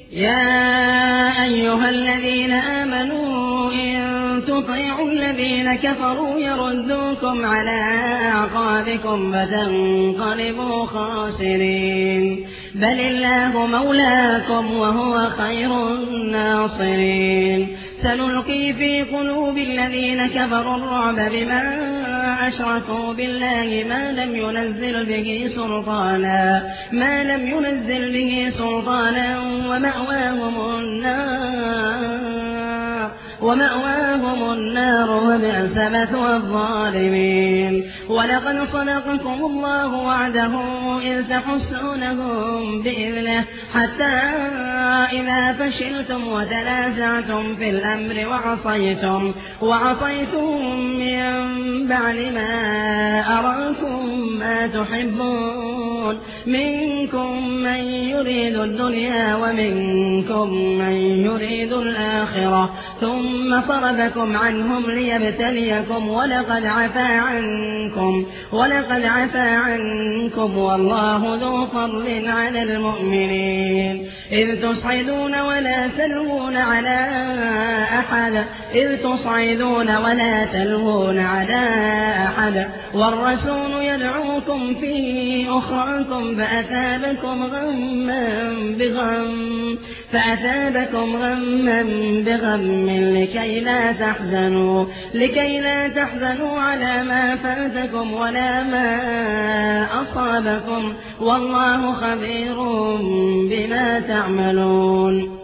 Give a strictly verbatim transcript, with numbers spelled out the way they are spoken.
يا أيها الذين آمنوا إن تطيعوا الذين كفروا يردوكم على أعقابكم فتنقلبوا خاسرين بل الله مولاكم وهو خير الناصرين سنلقي في قلوب الذين كفروا الرعب بما أشركوا بالله ما لم ينزل به سلطانا ما لم ينزل به سلطانا ومأواهم النار ومأواهم النار وبئس مثوى الظالمين ولقد صدقكم الله وعده إذ تحسونهم بإذنه حتى إذا فشلتم وتنازعتم في الأمر وعصيتم وعصيتم من بعد ما أراكم ما تحبون منكم من يريد الدنيا ومنكم من يريد الآخرة ثم صرفكم عنهم ليبتليكم ولقد عفا عنكم ولقد عفا عنكم والله ذو فضل على المؤمنين إذ تصعدون ولا تلوون على أحد إذ تصعدون ولا تلوون على أحد والرسول يدعوكم في أخراكم فأثابكم غما بغم فأثابكم غما بغم لكي لا تحزنوا لكي لا تحزنوا على ما فاتكم ولا ما أصابكم والله خبير بما تعملون.